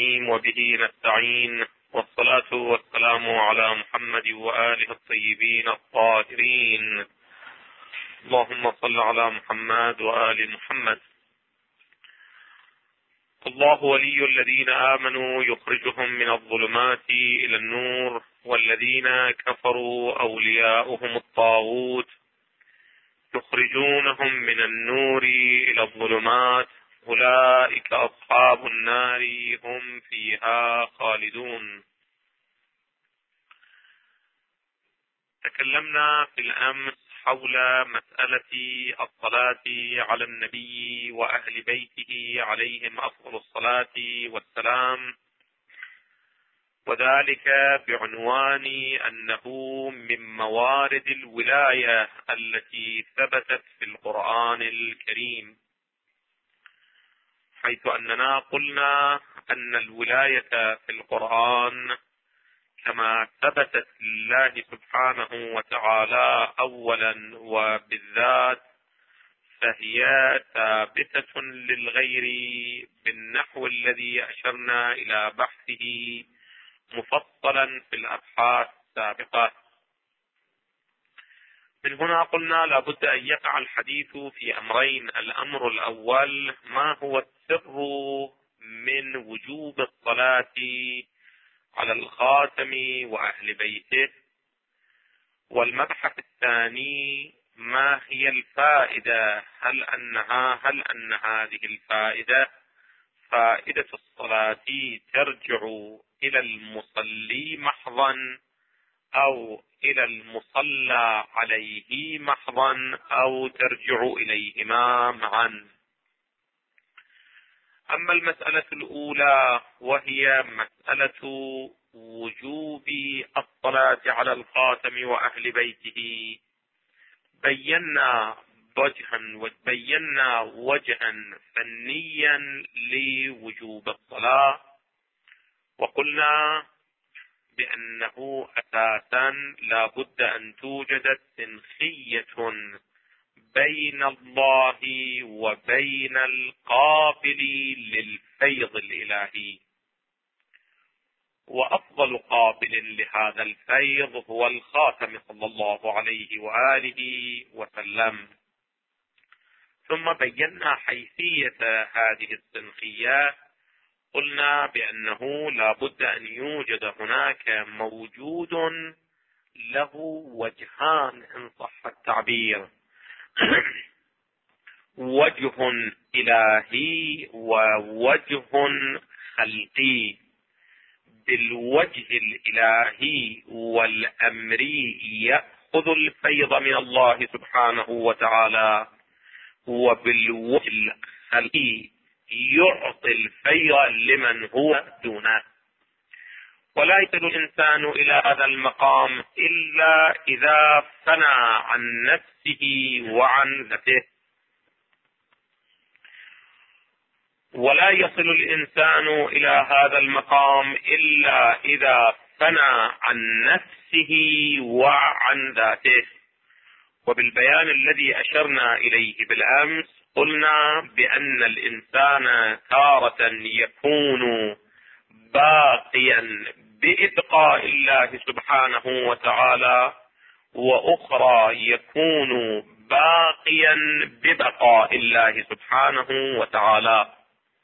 الرحيم، وبه نستعين، والصلاة والسلام على محمد وآله الطيبين الطاهرين. اللهم صل على محمد وآل محمد. الله ولي الذين آمنوا يخرجهم من الظلمات إلى النور، والذين كفروا أولياؤهم الطاغوت يخرجونهم من النور إلى الظلمات، أولئك أصحاب النار هم فيها خالدون. تكلمنا في الأمس حول مسألة الصلاة على النبي وأهل بيته عليهم أفضل الصلاة والسلام، وذلك بعنوان أنه من موارد الولاية التي ثبتت في القرآن الكريم، حيث أننا قلنا أن الولاية في القرآن كما ثبتت لله سبحانه وتعالى أولا وبالذات، فهي ثابتة للغير بالنحو الذي أشرنا إلى بحثه مفصلا في الأبحاث السابقة. من هنا قلنا لابد أن يقع الحديث في أمرين: الأمر الأول، ما هو السر من وجوب الصلاة على الخاتم وأهل بيته، والمبحث الثاني، ما هي الفائدة، هل أن هذه الفائدة فائدة الصلاة ترجع إلى المصلي محضا أو إلى المصلى عليه محضا أو ترجع إليهما معا. أما المسألة الأولى وهي مسألة وجوب الصلاة على الخاتم وأهل بيته، بينا وجها فنيا لوجوب الصلاة، وقلنا بأنه أساسا لا بد أن توجد تنخية بين الله وبين القابل للفيض الإلهي، وأفضل قابل لهذا الفيض هو الخاتم صلى الله عليه وآله وسلم. ثم بينا حيثية هذه التنخية، قلنا بأنه لا بد أن يوجد هناك موجود له وجهان إن صح التعبير، وجه إلهي ووجه خلقي. بالوجه الإلهي والأمري يأخذ الفيض من الله سبحانه وتعالى، وبالوجه الخلقي يعطي الفيض لمن هو دونه. ولا يصل الإنسان إلى هذا المقام إلا إذا فنى عن نفسه وعن ذاته، ولا يصل الإنسان إلى هذا المقام إلا إذا فنى عن نفسه وعن ذاته. وبالبيان الذي أشرنا إليه بالأمس قلنا بأن الإنسان تارة يكون باقيا بإبقاء الله سبحانه وتعالى، وأخرى يكون باقيا ببقاء الله سبحانه وتعالى.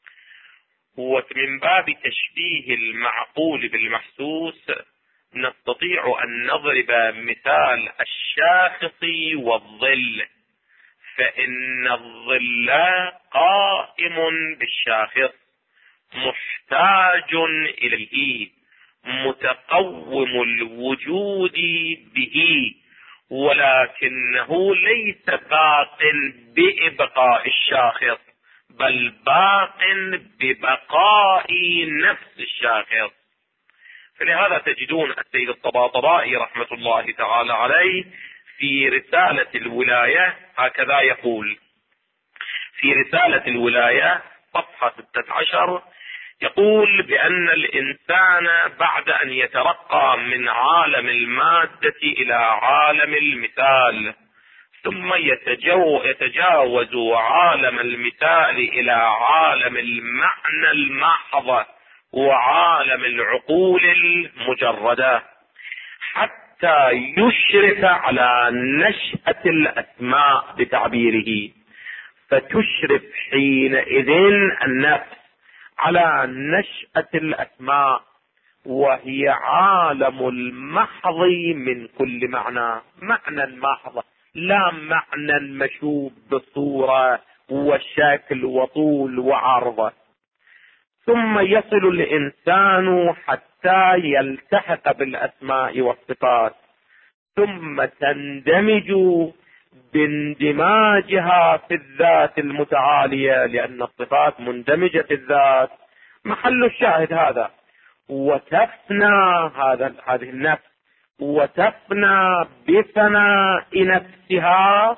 ومن باب تشبيه المعقول بالمحسوس نستطيع أن نضرب مثال الشاخص والظل، فإن الظل قائم بالشاخص محتاج إليه متقوم الوجود به، ولكنه ليس باق بإبقاء الشاخص، بل باق ببقاء نفس الشاخص. فلهذا تجدون السيد الطباطبائي رحمة الله تعالى عليه في رسالة الولاية هكذا يقول: في رسالة الولاية صفحة 16 يقول بأن الإنسان بعد أن يترقى من عالم المادة إلى عالم المثال، ثم يتجاوز عالم المثال إلى عالم المعنى المحض وعالم العقول المجردة، حتى يشرف على نشأة الأسماء بتعبيره، فتشرف حينئذ النفس على نشأة الأسماء، وهي عالم المحض من كل معنى، معنى محض لا معنى مشوب بصورة وشكل وطول وعرض. ثم يصل الإنسان حتى يلتحق بالأسماء والصفات، ثم تندمج باندماجها في الذات المتعالية، لأن الصفات مندمجة في الذات، محل الشاهد هذا. وتفنى هذه النفس، وتفنى بفناء نفسها،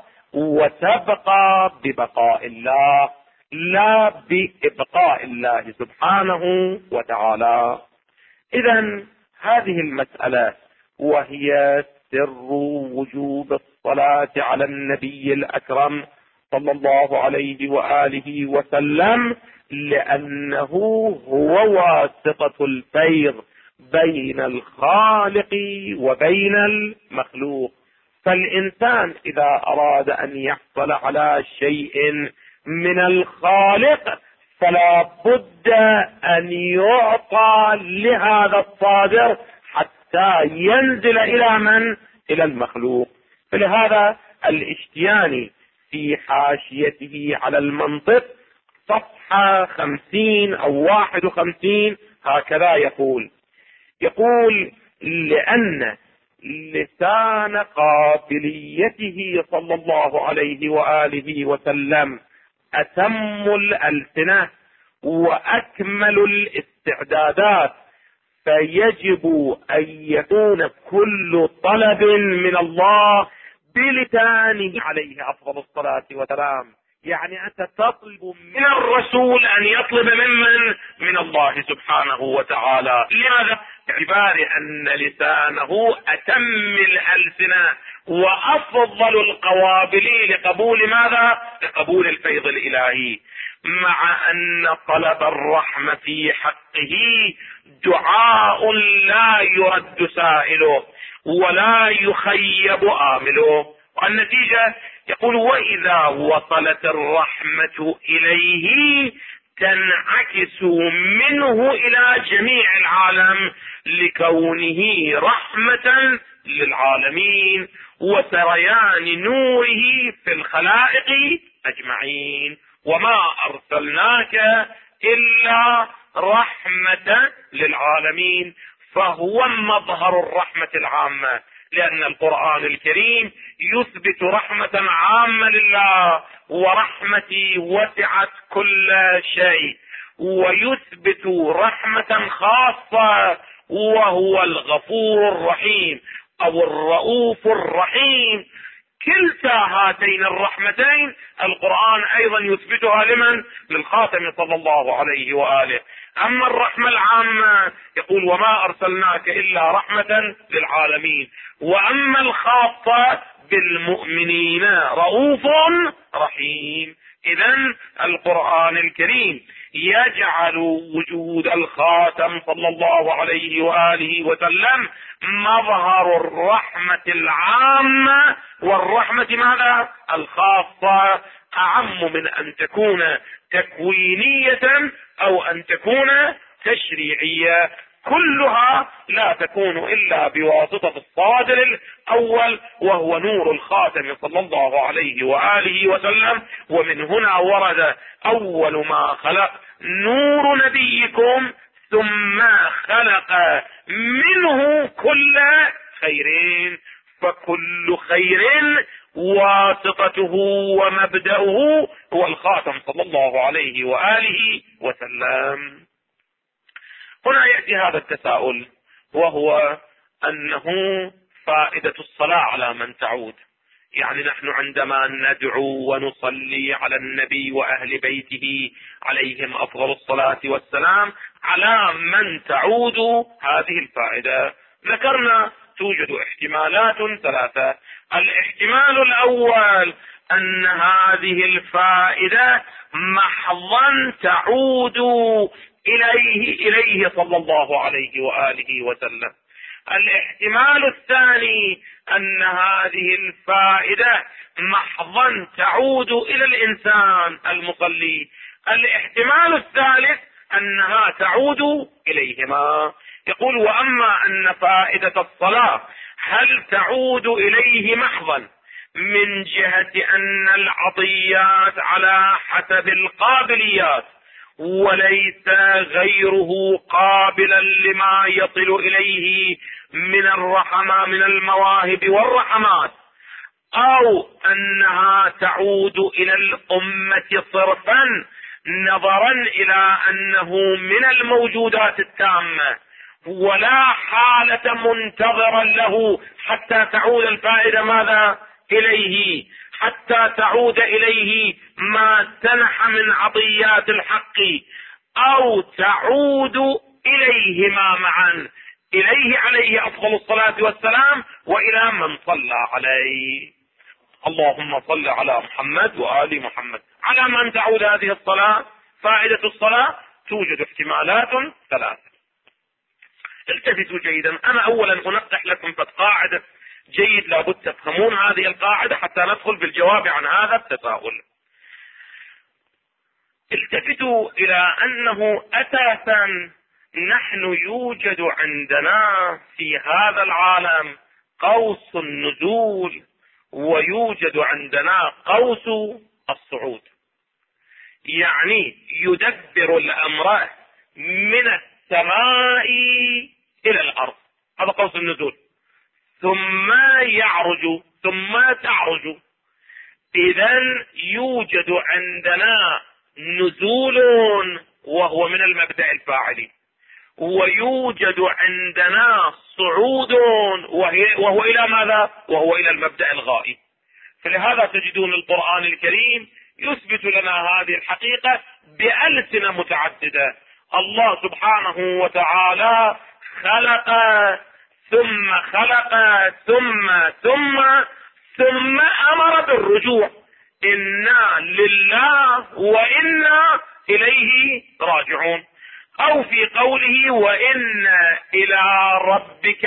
وتبقى ببقاء الله لا بإبقاء الله سبحانه وتعالى. إذن هذه المسألة وهي سر وجوب الصلاة على النبي الأكرم صلى الله عليه وآله وسلم، لأنه هو واسطة الفيض بين الخالق وبين المخلوق. فالإنسان إذا أراد أن يحصل على شيء من الخالق فلا بد أن يعطى لهذا الصادر حتى ينزل إلى من؟ إلى المخلوق. فلهذا الاشتياني في حاشيته على المنطق صفحة 50 أو 51 هكذا يقول: لأن لسان قابليته صلى الله عليه وآله وسلم أتم الألسنة وأكمل الاستعدادات، فيجب أن يكون كل طلب من الله بلسانه عليه أفضل الصلاة والسلام. يعني أنت تطلب من الرسول أن يطلب من الله سبحانه وتعالى. لماذا؟ باعتبار أن لسانه أتم الألسنة وأفضل القوابل لقبول ماذا؟ لقبول الفيض الإلهي. مع أن طلب الرحمة في حقه دعاء لا يرد سائله ولا يخيب آمله. والنتيجة يقول: وإذا وصلت الرحمة إليه تنعكس منه إلى جميع العالم، لكونه رحمة للعالمين وسريان نوره في الخلائق أجمعين. وما أرسلناك إلا رحمة للعالمين، فهو مظهر الرحمة العامة، لأن القرآن الكريم يثبت رحمة عامة لله، ورحمتي وسعت كل شيء، ويثبت رحمة خاصة وهو الغفور الرحيم أو الرؤوف الرحيم. كلتا هاتين الرحمتين القرآن أيضا يثبتها لمن؟ للخاتم صلى الله عليه وآله. أما الرحمة العامة يقول: وما أرسلناك إلا رحمة للعالمين. وأما الخاصة بالمؤمنين رؤوف رحيم. إذن القرآن الكريم يجعل وجود الخاتم صلى الله عليه وآله وسلم مظهر الرحمة العامة، والرحمة ماذا؟ الخاصة، أعم من أن تكون تكوينية أو أن تكون تشريعية. كلها لا تكون إلا بواسطة الصادر الأول وهو نور الخاتم صلى الله عليه وآله وسلم. ومن هنا ورد: أول ما خلق نور نبيكم ثم خلق منه كل خيرين. فكل خير واسطته ومبدأه هو الخاتم صلى الله عليه وآله وسلم. هنا يأتي هذا التساؤل، وهو أنه فائدة الصلاة على من تعود. يعني نحن عندما ندعو ونصلي على النبي وأهل بيته عليهم أفضل الصلاة والسلام، على من تعود هذه الفائدة؟ ذكرنا توجد احتمالات ثلاثة. الاحتمال الأول أن هذه الفائدة محضا تعود إليه صلى الله عليه وآله وسلم. الاحتمال الثاني أن هذه الفائدة محضا تعود إلى الإنسان المصلي. الاحتمال الثالث أنها تعود إليهما. يقول: وأما أن فائدة الصلاة هل تعود إليه محضا من جهة أن العطيات على حسب القابليات وليس غيره قابلا لما يصل إليه من من المواهب والرحمات، أو أنها تعود إلى الأمة صرفا نظرا إلى أنه من الموجودات التامة ولا حالة منتظرا له حتى تعود الفائدة ماذا إليه، حتى تعود إليه ما سنح من عطيات الحق، أو تعود إليهما معا، إليه عليه أفضل الصلاة والسلام وإلى من صلى عليه. اللهم صل على محمد وآل محمد. على من تعود هذه الصلاة؟ فائدة الصلاة توجد احتمالات ثلاثة. التفتوا جيدا. أنا أولا أنقح لكم قاعدة جيد لابد تفهمون هذه القاعدة حتى ندخل بالجواب عن هذا التساؤل. التفتوا إلى أنه أساسا نحن يوجد عندنا في هذا العالم قوس النزول ويوجد عندنا قوس الصعود، يعني يدبر الأمر من السماء إلى الأرض، هذا قوس النزول، ثم يعرج ثم تعرج. إذن يوجد عندنا نزول وهو من المبدأ الفاعلي، ويوجد عندنا صعود وهو إلى ماذا؟ وهو إلى المبدأ الغائي. فلهذا تجدون القرآن الكريم يثبت لنا هذه الحقيقة بألسنة متعددة. الله سبحانه وتعالى خلق ثم خلق ثم أمر بالرجوع، إنا لله وإنا إليه راجعون، أو في قوله وإن إلى ربك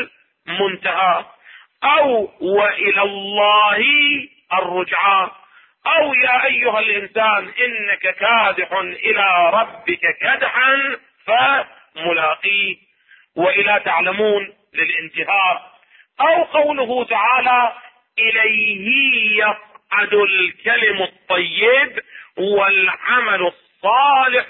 المنتهى، أو وإلى الله الرجعى، أو يا أيها الإنسان إنك كادح إلى ربك كدحا فملاقيه، وإلى تعلمون للانتهاء، أو قوله تعالى إليه يصعد الكلم الطيب والعمل الصالح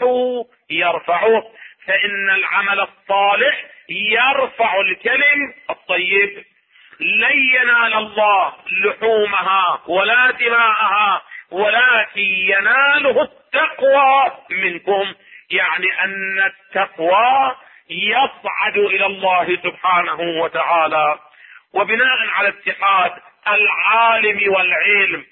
يرفعه، فإن العمل الصالح يرفع الكلم الطيب. لن ينال الله لحومها ولا دماءها ولكن يناله التقوى منكم، يعني أن التقوى يصعد إلى الله سبحانه وتعالى. وبناء على اتحاد العالم والعلم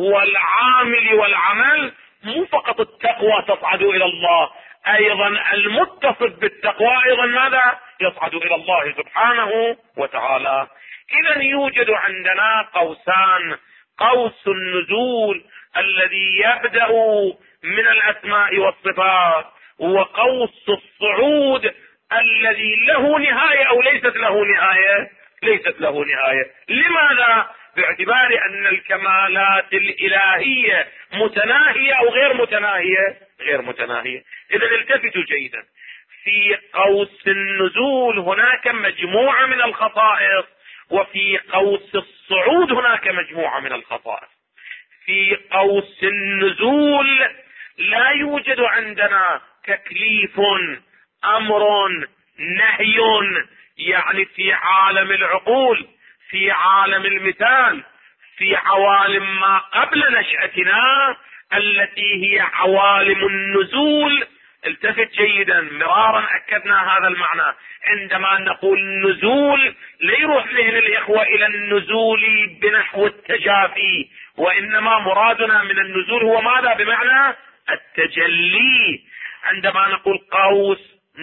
والعامل والعمل، مو فقط التقوى تصعد إلى الله، أيضا المتصف بالتقوى أيضا ماذا؟ يصعد إلى الله سبحانه وتعالى. إذن يوجد عندنا قوسان: قوس النزول الذي يبدأ من الأسماء والصفات، وقوس الصعود الذي له نهاية أو ليست له نهاية. ليست له نهاية. لماذا؟ باعتبار أن الكمالات الإلهية متناهية أو غير متناهية؟ غير متناهية. إذا التفتوا جيدا، في قوس النزول هناك مجموعة من الخصائص، وفي قوس الصعود هناك مجموعة من الخصائص. في قوس النزول لا يوجد عندنا تكليف، أمر، نهي، يعني في عالم العقول، في عالم المثال، في عوالم ما قبل نشأتنا التي هي عوالم النزول. التفت جيدا، مرارا أكدنا هذا المعنى. عندما نقول نزول لا يروح ذهن الإخوة إلى النزول بنحو التجافي، وإنما مرادنا من النزول هو ماذا؟ بمعنى التجلي. عندما نقول قوس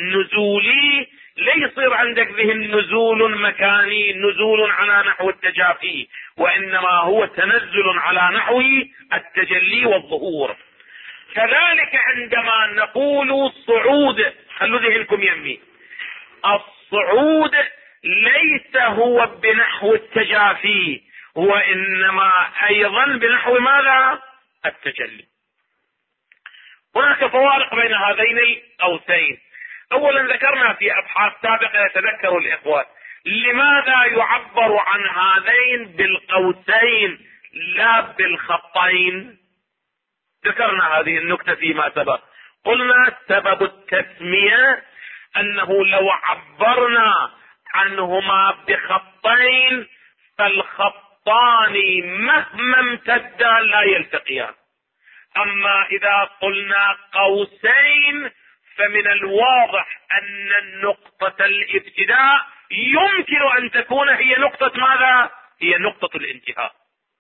نزولي لا يصير عندك ذهن نزول مكاني، نزول على نحو التجافي، وإنما هو تنزل على نحو التجلي والظهور. كذلك عندما نقول صعود، خلوا ذهنكم يمي، الصعود ليس هو بنحو التجافي، وإنما أيضا بنحو ماذا؟ التجلي. هناك فوارق بين هذين القوسين. أولا ذكرنا في أبحاث سابقة يتذكر الإخوة لماذا يعبر عن هذين بالقوسين لا بالخطين. ذكرنا هذه النكتة فيما سبق، قلنا سبب التسمية أنه لو عبرنا عنهما بخطين فالخطان مهما امتدا لا يلتقيان، أما إذا قلنا قوسين فمن الواضح أن النقطة الابتداء يمكن أن تكون هي نقطة ماذا؟ هي نقطة الانتهاء،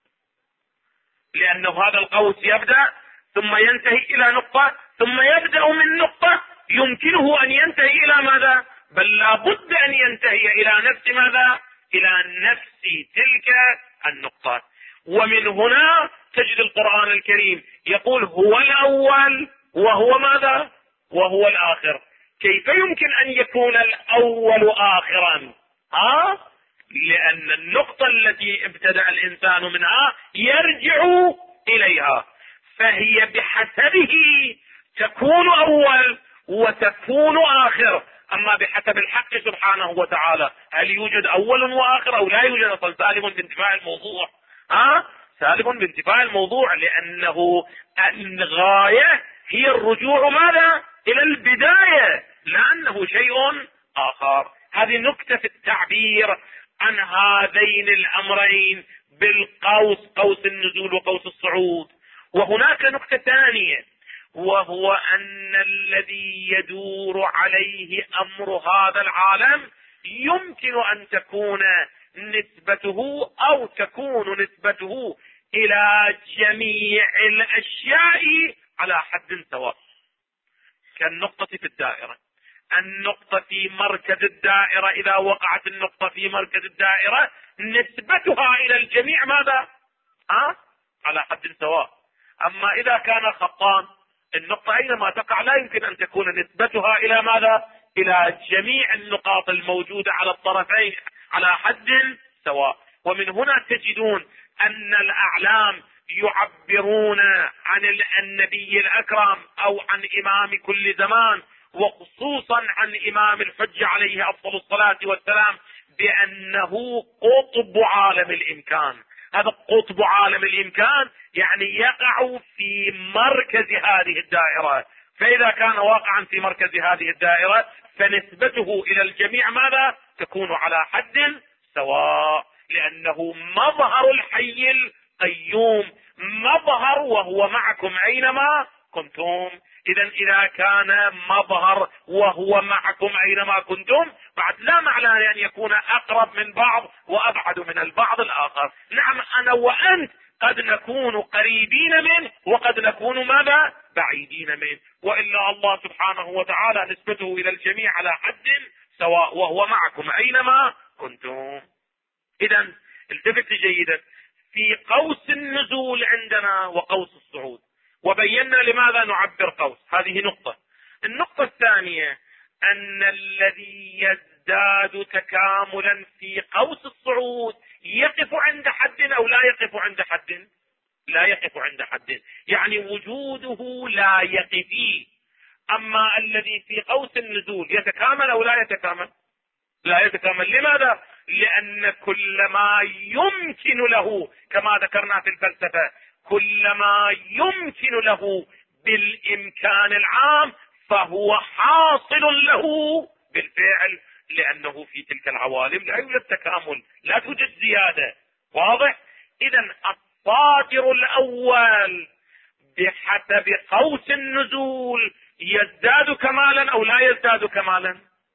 لأنه هذا القوس يبدأ ثم ينتهي إلى نقطة، ثم يبدأ من نقطة يمكنه أن ينتهي إلى ماذا؟ بل لا بد أن ينتهي إلى نفس ماذا؟ إلى نفس تلك النقطة. ومن هنا تجد القرآن الكريم يقول هو الأول وهو ماذا؟ وهو الآخر. كيف يمكن أن يكون الأول آخرا؟ لأن النقطة التي ابتدأ الإنسان منها يرجع إليها، فهي بحسبه تكون أول وتكون آخر. أما بحسب الحق سبحانه وتعالى هل يوجد أول وآخر أو لا يوجد؟ أصلا سالم بانتفاء الموضوع، سالم بانتفاء الموضوع، لأنه الغاية هي الرجوع ماذا؟ إلى البداية، لأنه شيء آخر. هذه نكتة في التعبير عن هذين الأمرين بالقوس، قوس النزول وقوس الصعود. وهناك نكتة ثانية، وهو أن الذي يدور عليه أمر هذا العالم يمكن أن تكون نسبته أو تكون نسبته إلى جميع الأشياء على حد سواء، كالنقطة في الدائرة. النقطة في مركز الدائرة إذا وقعت النقطة في مركز الدائرة نسبتها إلى الجميع ماذا؟ على حد سواء. أما إذا كان خطان النقطة أينما تقع لا يمكن أن تكون نسبتها إلى ماذا؟ إلى جميع النقاط الموجودة على الطرفين على حد سواء. ومن هنا تجدون أن الأعلام يعبرون عن النبي الأكرم أو عن إمام كل زمان، وخصوصا عن إمام الحجة عليه أفضل الصلاة والسلام، بأنه قطب عالم الإمكان. هذا قطب عالم الإمكان يعني يقع في مركز هذه الدائرة، فإذا كان واقعا في مركز هذه الدائرة فنسبته إلى الجميع ماذا؟ تكون على حد سواء، لأنه مظهر الحي القيوم، مظهر وهو معكم أينما كنتم. إذا كان مظهر وهو معكم أينما كنتم بعد لا معنى أن يكون أقرب من بعض وأبعد من البعض الآخر. نعم أنا وأنت قد نكون قريبين منه وقد نكون ماذا؟ بعيدين منه، وإلا الله سبحانه وتعالى نسبته إلى الجميع على حد سواء وهو معكم أينما كنتم. إذا التفت جيدا في قوس النزول عندنا وقوس الصعود، وبينا لماذا نعبر قوس. هذه نقطة. النقطة الثانية أن الذي يزداد تكاملا في قوس الصعود يقف عند حد أو لا يقف عند حد؟ لا يقف عند حد، يعني وجوده لا يقفي. أما الذي في قوس النزول يتكامل أو لا يتكامل؟ لا يتكامل. لماذا؟ لأن كل ما يمكن له، كما ذكرنا في الفلسفة، كل ما يمكن له بالإمكان العام فهو حاصل له بالفعل، لأنه في تلك العوالم لا يوجد تكامل، لا توجد زيادة. واضح؟ إذا الصادر الأول بحسب قوس النزول يزداد كمالا أو لا يزداد كمالا؟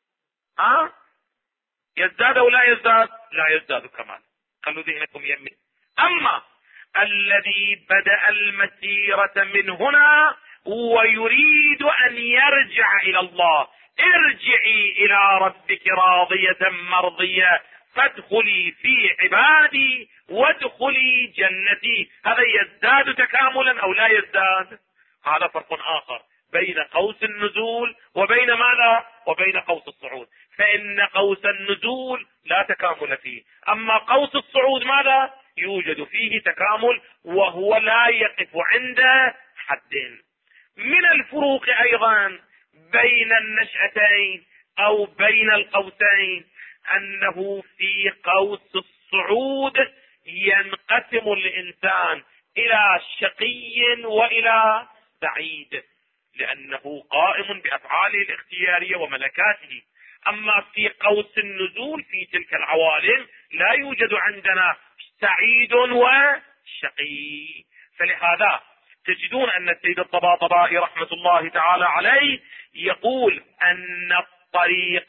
يزداد أو لا يزداد؟ لا يزداد كمالا. خلوا ذهنكم يمين. أما الذي بدأ المسيرة من هنا ويريد أن يرجع إلى الله، ارجعي إلى ربك راضية مرضية فادخلي في عبادي وادخلي جنتي، هذا يزداد تكاملا أو لا يزداد؟ هذا فرق آخر بين قوس النزول وبين ماذا؟ وبين قوس الصعود. فإن قوس النزول لا تكامل فيه، أما قوس الصعود ماذا؟ يوجد فيه تكامل، وهو لا يقف عند حد. من الفروق أيضا بين النشأتين أو بين القوسين أنه في قوس الصعود ينقسم الإنسان إلى شقي وإلى سعيد، لأنه قائم بأفعاله الاختيارية وملكاته. أما في قوس النزول في تلك العوالم لا يوجد عندنا سعيد وشقي. فلهذا تجدون أن السيد الطباطبائي رحمة الله تعالى عليه يقول أن الطريق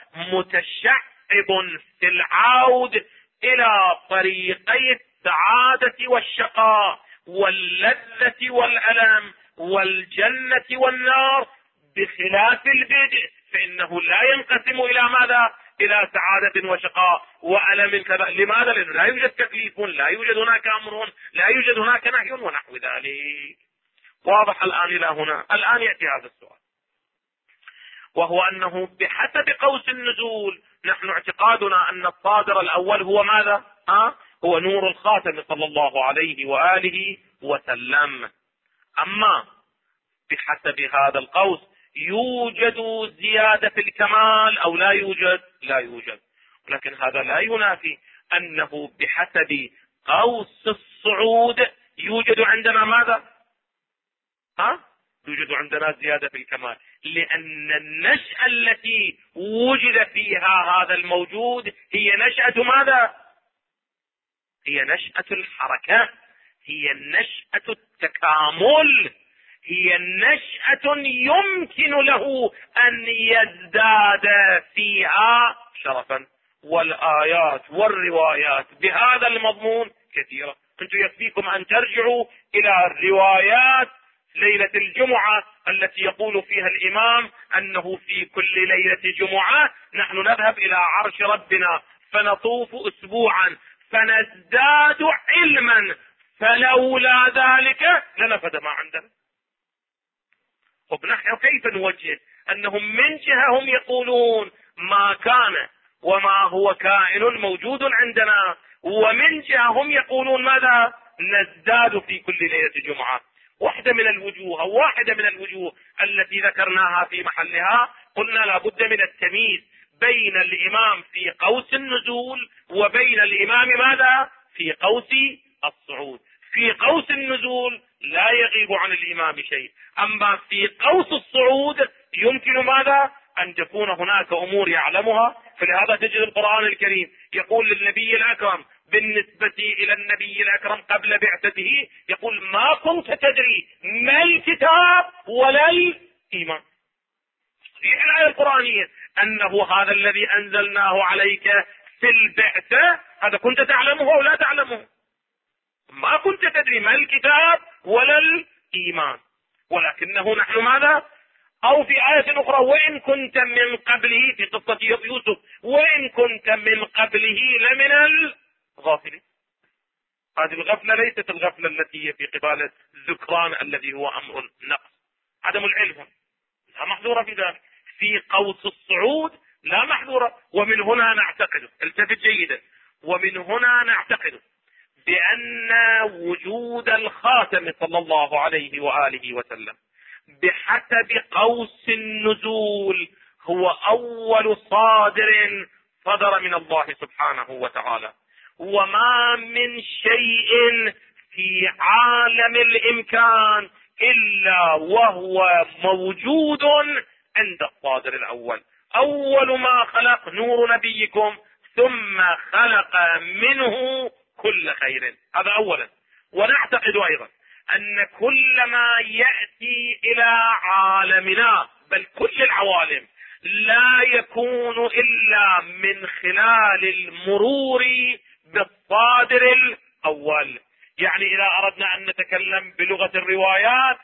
متشعب في العود إلى طريقي السعادة والشقاء واللذة والألم والجنة والنار، بخلاف البدء فإنه لا ينقسم إلى ماذا؟ إلى سعادة وشقاء وألم كذا. لماذا؟ لأنه لا يوجد تكليف، لا يوجد هناك أمر، لا يوجد هناك نهي ونحو ذلك. واضح الآن إلى هنا؟ الآن يأتي هذا السؤال، وهو أنه بحسب قوس النزول نحن اعتقادنا أن الصادر الأول هو ماذا؟ هو نور الخاتم صلى الله عليه وآله وسلم. أما بحسب هذا القوس يوجد زيادة في الكمال أو لا يوجد؟ لا يوجد. ولكن هذا لا ينافي أنه بحسب قوس الصعود يوجد عندنا ماذا؟ يوجد عندنا زيادة في الكمال، لأن النشأة التي وجد فيها هذا الموجود هي نشأة ماذا؟ هي نشأة الحركة، هي نشأة التكامل، هي نشأة يمكن له أن يزداد فيها شرفا. والآيات والروايات بهذا المضمون كثيرة. أنتم يكفيكم أن ترجعوا إلى الروايات ليلة الجمعة التي يقول فيها الإمام أنه في كل ليلة جمعة نحن نذهب إلى عرش ربنا فنطوف أسبوعا فنزداد علما، فلولا ذلك لنفد ما عندنا. ونحن كيف نوجه أنهم من جهة هم يقولون ما كان وما هو كائن موجود عندنا، ومن جهة هم يقولون ماذا؟ نزداد في كل ليلة جمعة. واحدة من الوجوه التي ذكرناها في محلها قلنا لابد من التمييز بين الإمام في قوس النزول وبين الإمام ماذا؟ في قوس الصعود. في قوس النزول لا يغيب عن الإمام شيء، أما في قوس الصعود يمكن ماذا؟ أن تكون هناك أمور يعلمها. فلهذا تجد القرآن الكريم يقول للنبي الأكرم بالنسبة إلى النبي الأكرم قبل بعثته يقول ما كنت تدري ما الكتاب ولا الإيمان. في الآية القرآنية أنه هذا الذي أنزلناه عليك في البعثة هذا كنت تعلمه أو لا تعلمه؟ ما كنت تدري ما الكتاب ولا الإيمان. ولكنه نحن ماذا؟ أو في آية أخرى وإن كنت من قبله في قصة يوسف وإن كنت من قبله لمن الغافلين. هذه الغفلة ليست الغفلة التي هي في قبالة الذكران الذي هو أمر نقص، عدم العلم لا محظورة في ذلك. في قوس الصعود لا محظورة. ومن هنا نعتقد، التفت جيدا، ومن هنا نعتقد بأن وجود الخاتم صلى الله عليه وآله وسلم بحسب قوس النزول هو أول صادر صدر من الله سبحانه وتعالى، وما من شيء في عالم الإمكان إلا وهو موجود عند الصادر الأول. أول ما خلق نور نبيكم ثم خلق منه كل خير، هذا أولا. ونعتقد أيضا أن كل ما يأتي إلى عالمنا بل كل العوالم لا يكون إلا من خلال المرور بالصادر الأول. يعني إذا أردنا أن نتكلم بلغة الروايات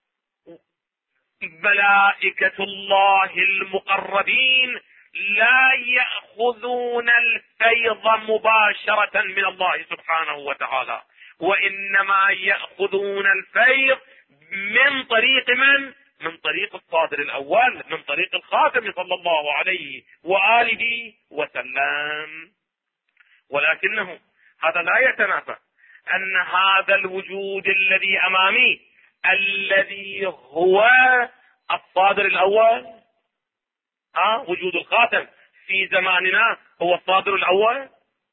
ملائكة الله المقربين لا يأخذون الفيض مباشرة من الله سبحانه وتعالى، وإنما يأخذون الفيض من طريق من؟ من طريق الصادر الأول، من طريق الخاتم صلى الله عليه وآله وسلم. ولكنه هذا لا يتنافى أن هذا الوجود الذي أمامي الذي هو الصادر الأول، وجود الخاتم في زماننا هو الصادر الأول.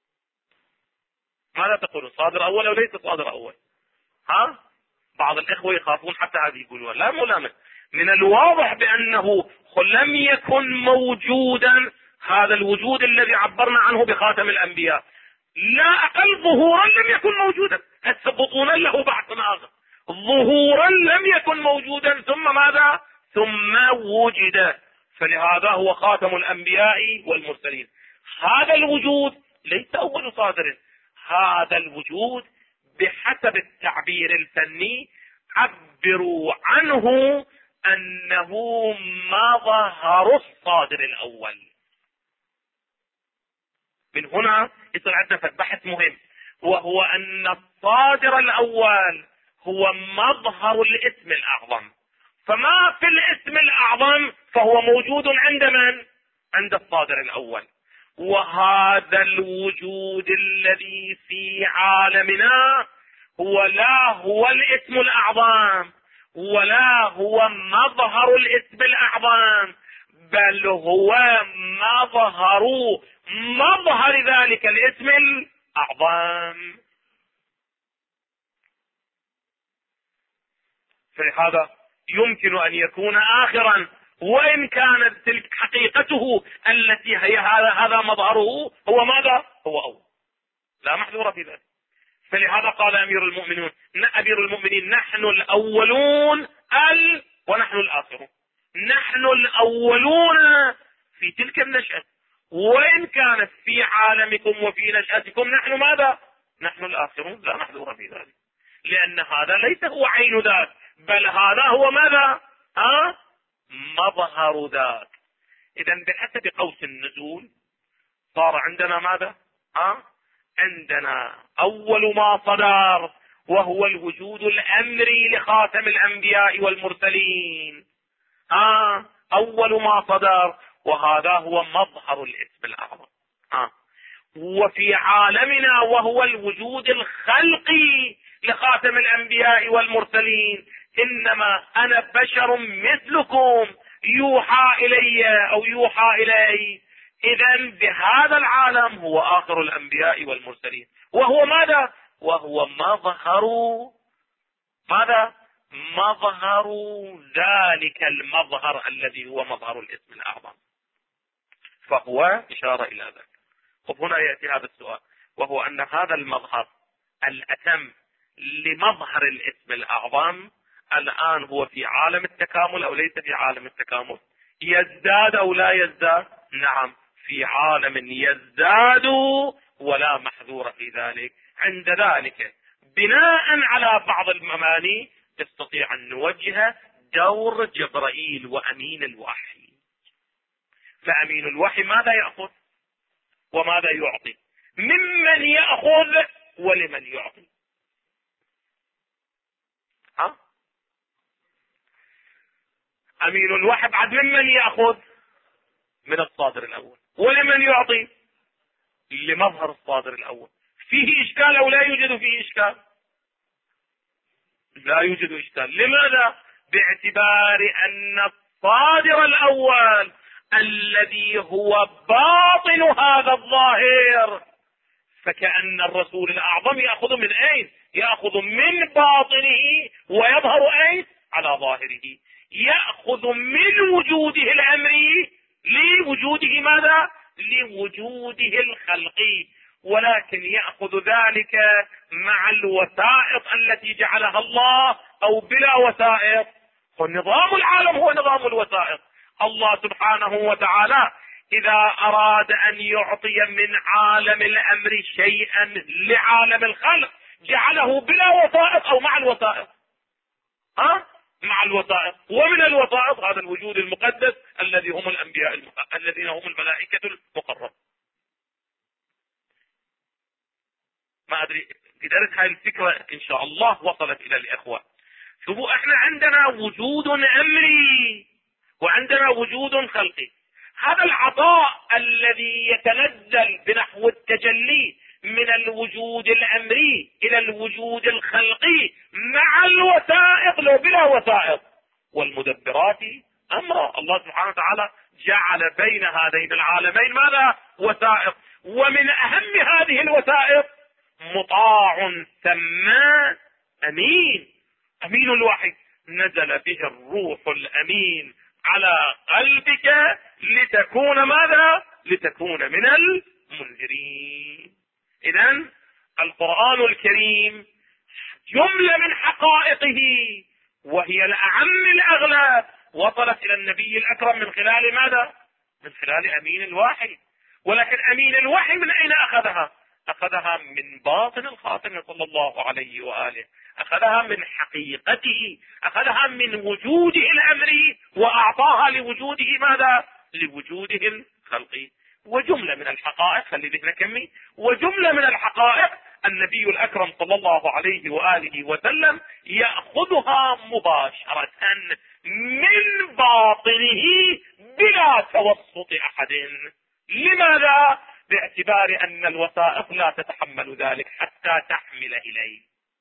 ماذا تقولون؟ صادر أول أو ليس صادر أول؟ بعض الإخوة يخافون حتى هذه يقولون لا ملامس. من الواضح بأنه لم يكن موجودا هذا الوجود الذي عبرنا عنه بخاتم الأنبياء، لا أقل ظهورا لم يكن موجودا، بطونا له بعث آخر، ظهورا لم يكن موجودا ثم ماذا؟ ثم وجد. فلهذا هو خاتم الأنبياء والمرسلين. هذا الوجود ليس أول صادر، هذا الوجود بحسب التعبير الفني عبروا عنه أنه مظهر الصادر الأول. من هنا يصير عندنا بحث مهم، وهو أن الصادر الأول هو مظهر الاسم الأعظم، فما في الاسم الأعظم فهو موجود عند من؟ عند الصادر الأول. وهذا الوجود الذي في عالمنا لا هو الاسم الأعظم ولا هو مظهر الاسم الأعظم، بل هو مظهر ذلك الاسم الأعظم. فلهذا يمكن أن يكون آخرا، وإن كانت تلك حقيقته التي هي هذا مظهره هو ماذا؟ هو أول، لا محذور في ذلك. فلهذا قال أمير المؤمنين نحن الأولون ونحن الآخرون. نحن الأولون في تلك النشأة، وإن كانت في عالمكم وفي نشأتكم نحن ماذا؟ نحن الآخرون، لا محذور في ذلك، لأن هذا ليس هو عين ذاك، بل هذا هو ماذا؟ مظهر ذاك. إذا بحسب قوس النزول صار عندنا ماذا؟ عندنا أول ما صدر وهو الوجود الأمري لخاتم الأنبياء والمرسلين، أول ما صدر، وهذا هو مظهر الاسم الأعظم. وفي عالمنا وهو الوجود الخلقي لخاتم الأنبياء والمرسلين، إنما أنا بشر مثلكم يوحى إلي أو يوحى إلي. إذن بهذا العالم هو آخر الأنبياء والمرسلين، وهو ماذا؟ وهو مظهر ذلك المظهر الذي هو مظهر الاسم الأعظم، فهو إشارة إلى ذلك. وهنا يأتي هذا السؤال، وهو أن هذا المظهر الأتم لمظهر الاسم الأعظم الآن هو في عالم التكامل أو ليس في عالم التكامل؟ يزداد أو لا يزداد؟ نعم، في عالم يزداد ولا محذور في ذلك. عند ذلك بناء على بعض المباني تستطيع أن نوجه دور جبرائيل وأمين الوحي. فأمين الوحي ماذا يأخذ وماذا يعطي؟ ممن يأخذ ولمن يعطي؟ أمين الوحي بعد ممن يأخذ؟ من الصادر الأول. ولمن يعطي؟ لمظهر الصادر الأول. فيه إشكال أو لا يوجد فيه إشكال؟ لا يوجد إشكال. لماذا؟ باعتبار أن الصادر الأول الذي هو باطن هذا الظاهر، فكأن الرسول الأعظم يأخذ من أين؟ يأخذ من باطنه ويظهر أين؟ على ظاهره. يأخذ من وجوده الأمري لوجوده ماذا؟ لوجوده الخلقي، ولكن يأخذ ذلك مع الوسائط التي جعلها الله أو بلا وسائط. فنظام العالم هو نظام الوسائط. الله سبحانه وتعالى إذا أراد أن يعطي من عالم الأمر شيئا لعالم الخلق جعله بلا وسائط أو مع الوسائط. مع الوسائط. ومن الوسائط هذا الوجود المقدس الذي هم الأنبياء الذين هم الملائكة المقربون. ما أدري قدرت هاي الفكرة إن شاء الله وصلت إلى الإخوة. شوفوا احنا عندنا وجود امري وعندنا وجود خلقي. هذا العطاء الذي يتنزل بنحو التجلي من الوجود الامري الى الوجود الخلقي مع الوسائط لو بلا وسائط، والمدبرات امرا. الله سبحانه وتعالى جعل بين هذين العالمين ماذا؟ وسائط، ومن اهم هذه الوسائط مطاع ثم امين. امين الوحي نزل به الروح الامين على قلبك لتكون ماذا؟ لتكون من المنذرين. اذن القرآن الكريم جملة من حقائقه وهي الاعم الاغلب وصلت الى النبي الاكرم من خلال ماذا؟ من خلال امين الوحي. ولكن امين الوحي من اين اخذها؟ اخذها من باطن الخاتم صلى الله عليه واله، اخذها من حقيقته، اخذها من وجوده الامري واعطاها لوجوده ماذا؟ لوجوده الخلقي. وجملة من الحقائق، خلي ذهنك كمي، وجملة من الحقائق النبي الاكرم صلى الله عليه واله وسلم ياخذها مباشرة من باطنه بلا توسط احد. لماذا؟ باعتبار ان الوسائط لا تتحمل ذلك حتى تحمل اليه.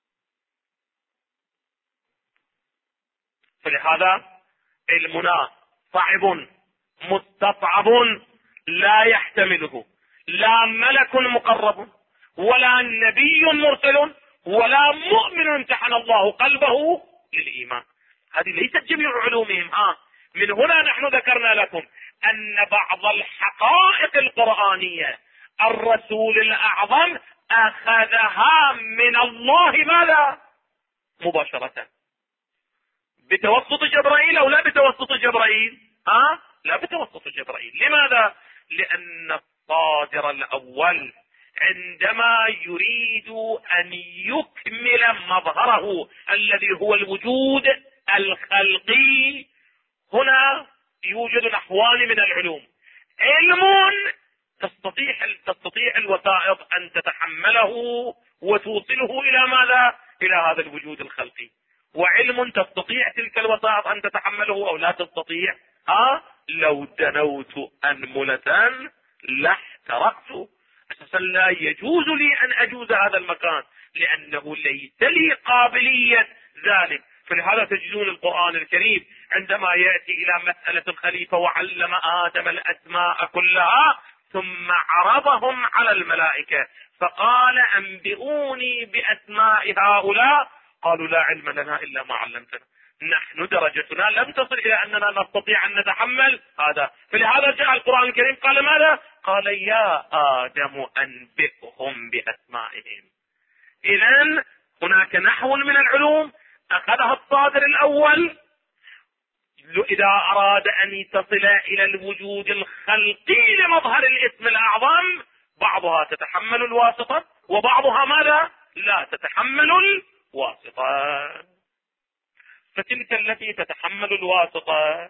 فلهذا علمنا صعب مستصعب لا يحتمله لا ملك مقرب ولا نبي مرسل ولا مؤمن امتحن الله قلبه للإيمان. هذه ليست جميع علومهم. من هنا نحن ذكرنا لكم أن بعض الحقائق القرآنية الرسول الأعظم أخذها من الله ماذا؟ مباشرة. بتوسط جبرائيل أو لا بتوسط جبرائيل؟ لا بتوسط جبرائيل. لماذا؟ لأن الصادر الأول عندما يريد أن يكمل مظهره الذي هو الوجود الخلقي، هنا يوجد نحوان من العلوم: علم تستطيع الوسائط أن تتحمله وتوصله إلى ماذا؟ إلى هذا الوجود الخلقي، وعلم تستطيع تلك الوسائط أن تتحمله أو لا تستطيع. لو دنوت أنملة لاحترقت. أساسا لا يجوز لي أن أجوز هذا المكان لأنه ليس لي قابلية ذلك. فلهذا تجدون القرآن الكريم عندما يأتي إلى مسألة الخليفة وعلم آدم الأسماء كلها ثم عرضهم على الملائكة فقال أنبئوني بأسماء هؤلاء، قالوا لا علم لنا إلا ما علمتنا، نحن درجتنا لم تصل إلى أننا نستطيع أن نتحمل هذا. فلهذا جاء القرآن الكريم قال ماذا؟ قال يا آدم أنبئهم بأسمائهم. إذن هناك نحو من العلوم أخذها الصادر الأول إذا أراد أن يتصل إلى الوجود الخلقي لمظهر الاسم الأعظم، بعضها تتحمل الواسطة وبعضها ماذا؟ لا تتحمل الواسطة. فتلك التي تتحمل الواسطة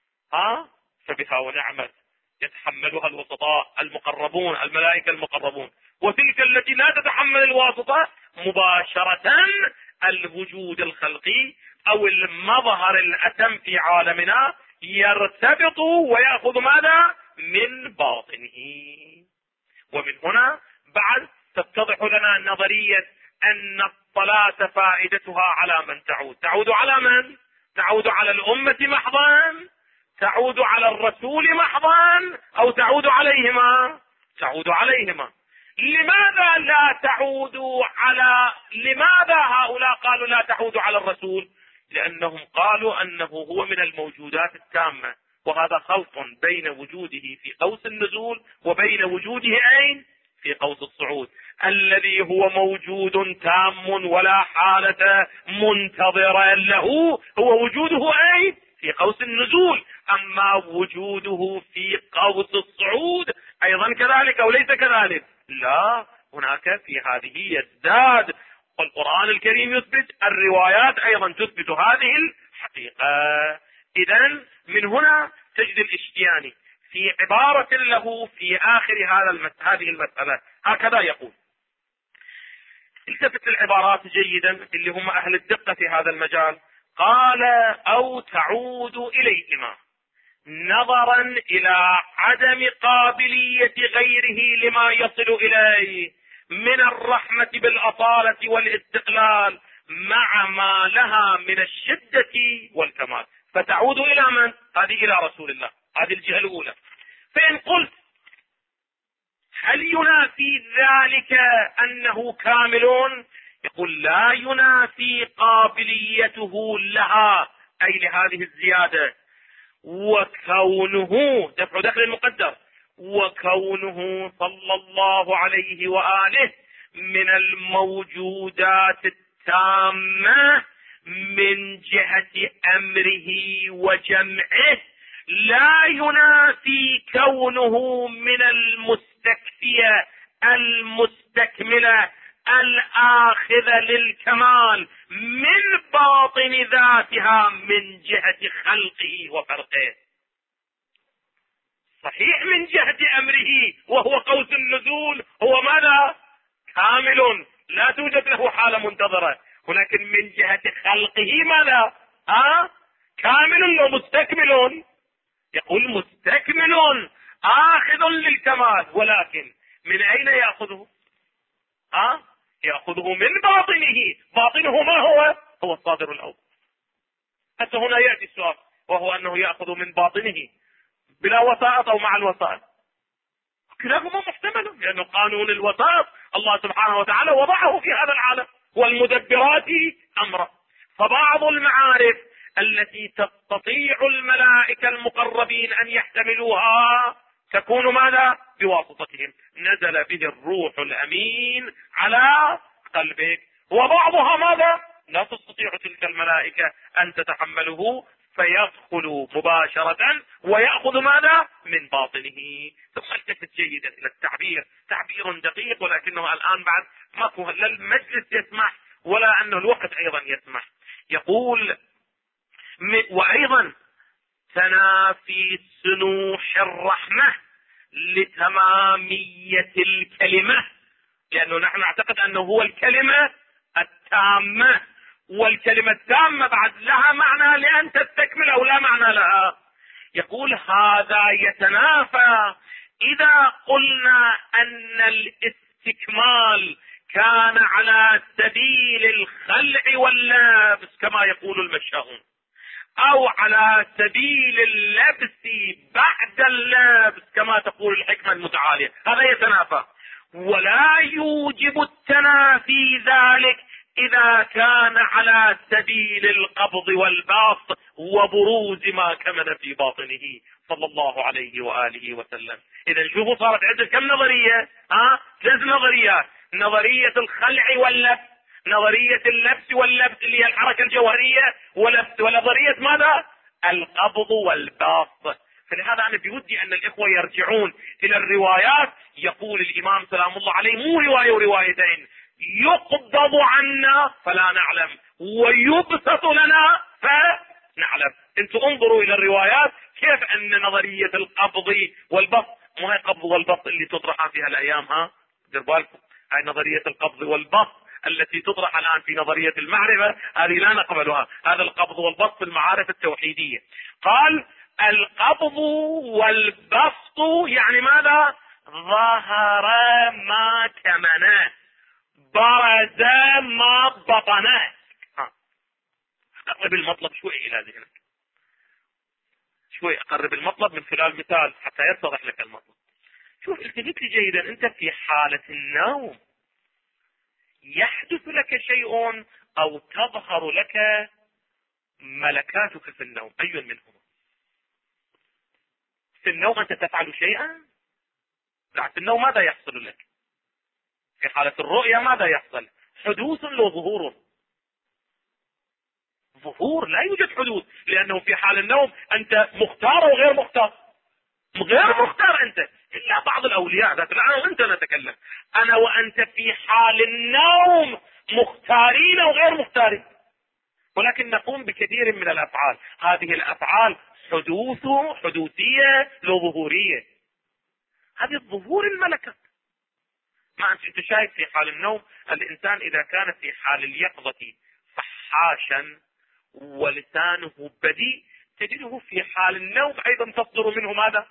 فبها ونعمت، يتحملها الوسطاء المقربون الملائكة المقربون. وتلك التي لا تتحمل الواسطة مباشرة الوجود الخلقي أو المظهر الأتم في عالمنا يرتبط ويأخذ ماذا؟ من باطنه. ومن هنا بعد تتضح لنا نظرية أن الصلاة فائدتها على من تعود على من؟ تعود على الأمة محضا، تعود على الرسول محضا، أو تعود عليهما؟ تعود عليهما. لماذا لا تعود على لماذا هؤلاء قالوا لا تعود على الرسول؟ لأنهم قالوا أنه هو من الموجودات التامة، وهذا خلط بين وجوده في قوس النزول وبين وجوده أين؟ في قوس الصعود، الذي هو موجود تام ولا حالة منتظرة له، هو وجوده أين؟ في قوس النزول. أما وجوده في قوس الصعود أيضا كذلك أو ليس كذلك؟ لا، هناك في هذه يزداد، والقرآن الكريم يثبت، الروايات أيضا تثبت هذه الحقيقة. إذن من هنا تجد الاشتياني في عبارة له في آخر هذه المسألة هكذا يقول. التفت العبارات جيدا اللي هم أهل الدقة في هذا المجال. قال أو تعود إليهما نظرا إلى عدم قابلية غيره لما يصل إليه من الرحمة بالأصالة والاستقلال مع ما لها من الشدة والكمال. فتعود إلى من؟ هذه إلى رسول الله، هذه الجهة الأولى. فإن قلت هل ينافي ذلك أنه كامل؟ يقول لا ينافي قابليته لها أي لهذه الزيادة، وكونه دفع دخل المقدر، وكونه صلى الله عليه وآله من الموجودات التامة من جهة أمره وجمعه لا ينافي كونه من المستكفية المستكملة الآخذة للكمال من باطن ذاتها من جهة خلقه وفرقه. صحيح من جهة أمره وهو قوس النزول هو ماذا؟ كامل لا توجد له حالة منتظرة، ولكن من جهة خلقه ماذا؟ كامل ومستكمل. يقول مستكمل آخذ للكمال، ولكن من أين يأخذه؟ يأخذه من باطنه. باطنه ما هو؟ هو الصادر الأول. حتى هنا يأتي السؤال، وهو أنه يأخذ من باطنه بلا وسائط أو مع الوسائط. كلاهما محتمل، لأنه قانون الوسائط الله سبحانه وتعالى وضعه في هذا العالم، والمدبرات أمره. فبعض المعارف التي تستطيع الملائكة المقربين أن يحتملوها تكون ماذا؟ بواسطتهم. نزل به الروح الأمين على قلبك. وبعضها ماذا؟ لا تستطيع تلك الملائكة أن تتحمله، فيدخل مباشرة ويأخذ ماذا؟ من باطنه. ثم التفت جيدا إلى التعبير، تعبير دقيق، ولكنه الآن بعد ماكو لا المجلس يسمح ولا أنه الوقت أيضا يسمح. يقول وأيضا تنافي سنوح الرحمة لتمامية الكلمة، لأنه نحن نعتقد أنه هو الكلمة التامة، والكلمة التامة بعد لها معنى لأن تستكمل أو لا معنى لها. يقول هذا يتنافى إذا قلنا أن الاستكمال كان على سبيل الخلع واللبس كما يقول المشاؤون، أو على سبيل اللبس بعد اللبس كما تقول الحكمة المتعالية. هذا يتنافى، ولا يوجب التنافي ذلك إذا كان على سبيل القبض والبسط وبروز ما كمن في باطنه صلى الله عليه وآله وسلم. إذا شوفوا صارت عندك كم نظرية؟ 3 نظريات: نظرية الخلع واللبس، نظرية اللبس واللبس اللي هي الحركة الجوهرية ولبس، ونظرية ماذا؟ القبض والبسط. فلهذا أنا بودي أن الإخوة يرجعون إلى الروايات. يقول الإمام سلام الله عليه مو رواية وروايتين: يقبض عنا فلا نعلم، ويبسط لنا فنعلم. انتم انظروا إلى الروايات كيف أن نظرية القبض والبسط، مو هي قبض والبسط اللي تطرح فيها الأيام، دير بالكم، هاي نظرية القبض والبسط التي تطرح الآن في نظرية المعرفة، هذه لا نقبلها. هذا القبض والبسط في المعارف التوحيدية. قال القبض والبسط يعني ماذا؟ ظهر ما كمنه، برز ما بطنه. أقرب المطلب شوي إلى ذهنك، شوي أقرب المطلب من خلال مثال حتى يتضح لك المطلب. شوف التفت لي جيدا، أنت في حالة النوم يحدث لك شيء أو تظهر لك ملكاتك في النوم، أي منهما؟ في النوم أنت تفعل شيئا؟ لا، في النوم ماذا يحصل لك؟ في حالة الرؤية ماذا يحصل؟ حدوث وظهور. ظهور لا يوجد حدوث، لأنه في حال النوم أنت مختار وغير مختار. غير مختار أنت، إلا بعض الأولياء ذات الآن أنت نتكلم. أنا وأنت في حال النوم مختارين وغير مختارين، ولكن نقوم بكثير من الأفعال. هذه الأفعال حدوثية لظهورية. هذه الظهور الملكة. ما أنت شايف في حال النوم الإنسان إذا كان في حال اليقظة فحاشا ولسانه بديء، تجده في حال النوم أيضا تصدر منه ماذا؟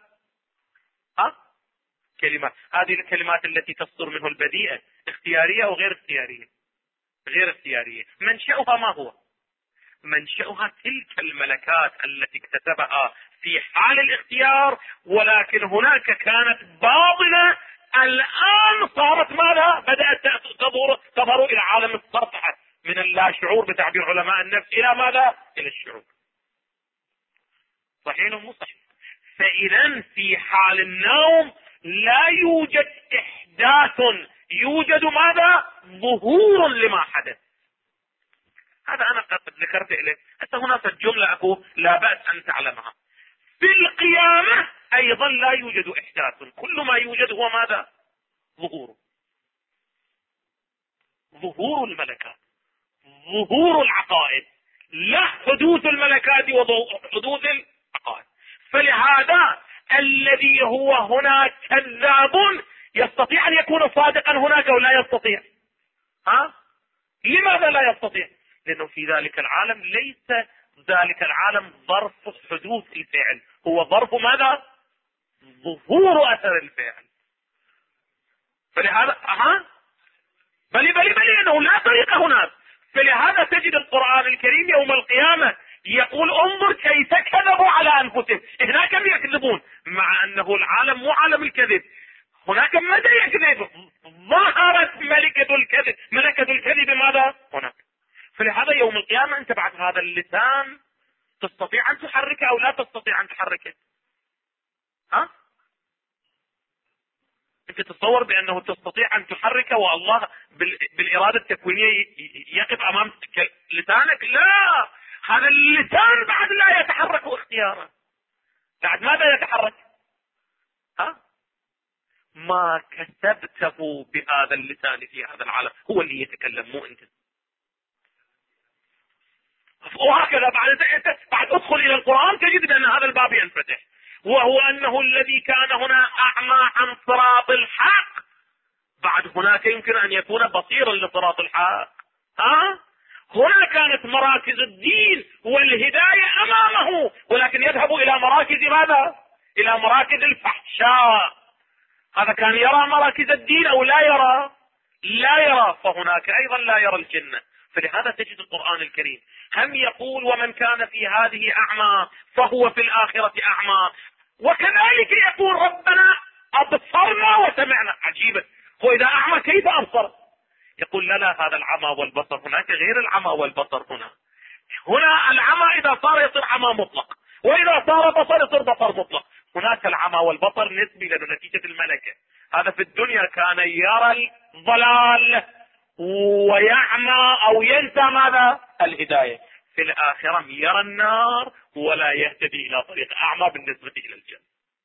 كلمات. هذه الكلمات التي تصدر منه البديئة اختيارية أو غير اختيارية؟ غير اختيارية. منشأها ما هو؟ منشأها تلك الملكات التي اكتسبها في حال الاختيار، ولكن هناك كانت باطنة، الآن صارت ماذا؟ بدأت تظهر إلى عالم السطح من اللاشعور بتعبير علماء النفس إلى ماذا؟ إلى الشعور. صحيح مو صحيح؟ فإذا في حال النوم لا يوجد إحداث، يوجد ماذا؟ ظهور لما حدث. هذا أنا قد ذكرت إليك. حتى هناك جملة أقول لا بأس أن تعلمها. في القيامة أيضا لا يوجد إحداث، كل ما يوجد هو ماذا؟ ظهور الملكات، ظهور العقائد، لا حدوث الملكات وحدوث العقائد. فلهذا الذي هو هناك كذاب يستطيع أن يكون صادقا هناك ولا يستطيع؟ لماذا لا يستطيع؟ لأنه في ذلك العالم ليس ذلك العالم ظرف حدوث الفعل، هو ظرف ماذا؟ ظهور أثر الفعل. فلهذا بل أنه لا طريق هناك. فلهذا تجد القرآن الكريم يوم القيامة يقول انظر كيف كذبوا على أنفسهم. هناك يكذبون مع أنه العالم مو عالم الكذب. هناك متى يكذب؟ ظهرت ملكة الكذب ماذا؟ هناك. فلهذا يوم القيامة أنت بعد هذا اللسان تستطيع أن تحركه أو لا تستطيع أن تحركه؟ أنت تتصور بأنه تستطيع أن تحركه والله بالإرادة التكوينية يقف أمام لسانك؟ لا، هذا اللسان بعد لا يتحرك اختيارا. بعد ماذا يتحرك؟ ما كسبته بهذا اللسان في هذا العالم هو اللي يتكلم، مو أنت. وهكذا بعد ادخل إلى القرآن تجد بأن هذا الباب ينفتح، وهو أنه الذي كان هنا أعمى عن صراط الحق بعد هناك يمكن أن يكون بصيرا لصراط الحق. هنا كانت مراكز الدين والهداية أمامه، ولكن يذهب إلى مراكز ماذا؟ إلى مراكز الفحشاء. هذا كان يرى مراكز الدين أو لا يرى؟ لا يرى. فهناك أيضا لا يرى الجنة. فلهذا تجد القرآن الكريم هم يقول ومن كان في هذه أعمى فهو في الآخرة أعمى، وكذلك يقول ربنا أبصرنا وسمعنا. عجيبة، هو إذا أعمى كيف أبصر؟ يقول لا هذا العمى والبصر هناك غير العمى والبصر. هنا العمى إذا صار يصير عمى مطلق، وإذا صار بصر يصير بصر مطلق. هناك العمى والبصر نسبي لأنه نتيجة الملكة. هذا في الدنيا كان يرى الضلال ويعمى أو ينسى ماذا؟ الهداية. في الآخرة يرى النار ولا يهتدي إلى طريق، أعمى بالنسبة إلى الجنة.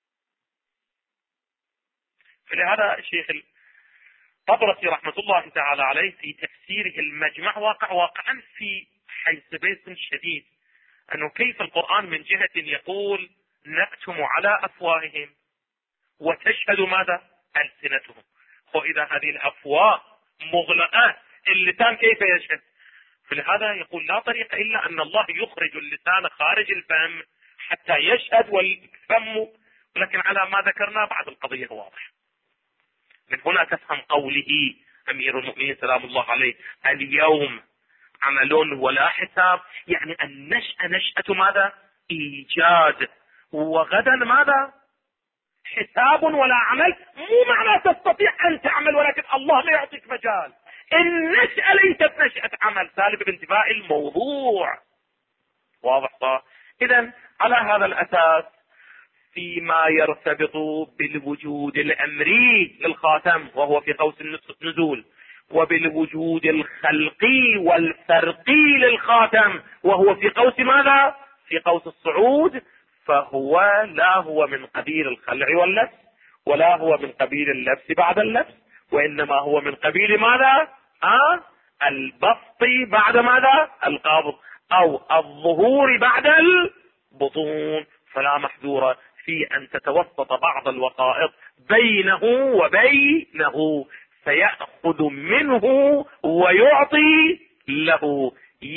فلهذا الشيخ الطبرسي رحمة الله تعالى عليه في تفسيره المجمع واقعا في حيث بيت شديد، أنه كيف القرآن من جهة يقول نكتم على أفواههم وتشهد ماذا؟ ألسنتهم. وإذا هذه الأفواه مغلقة اللسان كيف يشهد؟ فلهذا يقول لا طريق إلا أن الله يخرج اللسان خارج الفم حتى يشهد والفم، ولكن على ما ذكرنا بعد القضية واضح. من هنا تفهم قوله أمير المؤمنين سلام الله عليه اليوم عمل ولا حساب، يعني النشأة نشأة ماذا؟ إيجاد، وغدا ماذا؟ حساب ولا عمل. مو معنى تستطيع أن تعمل ولكن الله لا يعطيك مجال. النشأة ليست نشأة عمل، سالب بانتفاء الموضوع. واضح صح؟ إذن على هذا الأساس فيما يرتبط بالوجود الأمري للخاتم وهو في قوس النزول، وبالوجود الخلقي والفرقي للخاتم وهو في قوس ماذا؟ في قوس الصعود، فهو لا هو من قبيل الخلع واللبس ولا هو من قبيل اللبس بعد اللبس، وإنما هو من قبيل ماذا؟ البسط بعد ماذا؟ القبض، أو الظهور بعد البطون. فلا محذور في أن تتوسط بعض الوقائط بينه وبينه، فيأخذ منه ويعطي له، يأخذ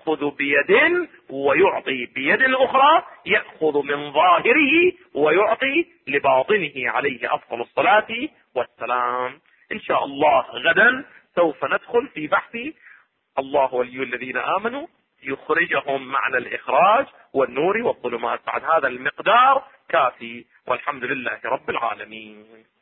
يأخذ بيد ويعطي بيد اخرى، يأخذ من ظاهره ويعطي لباطنه، عليه افضل الصلاة والسلام. ان شاء الله غدا سوف ندخل في بحث الله ولي الذين آمنوا يخرجهم معنى الإخراج والنور والظلمات. بعد هذا المقدار كافي، والحمد لله رب العالمين.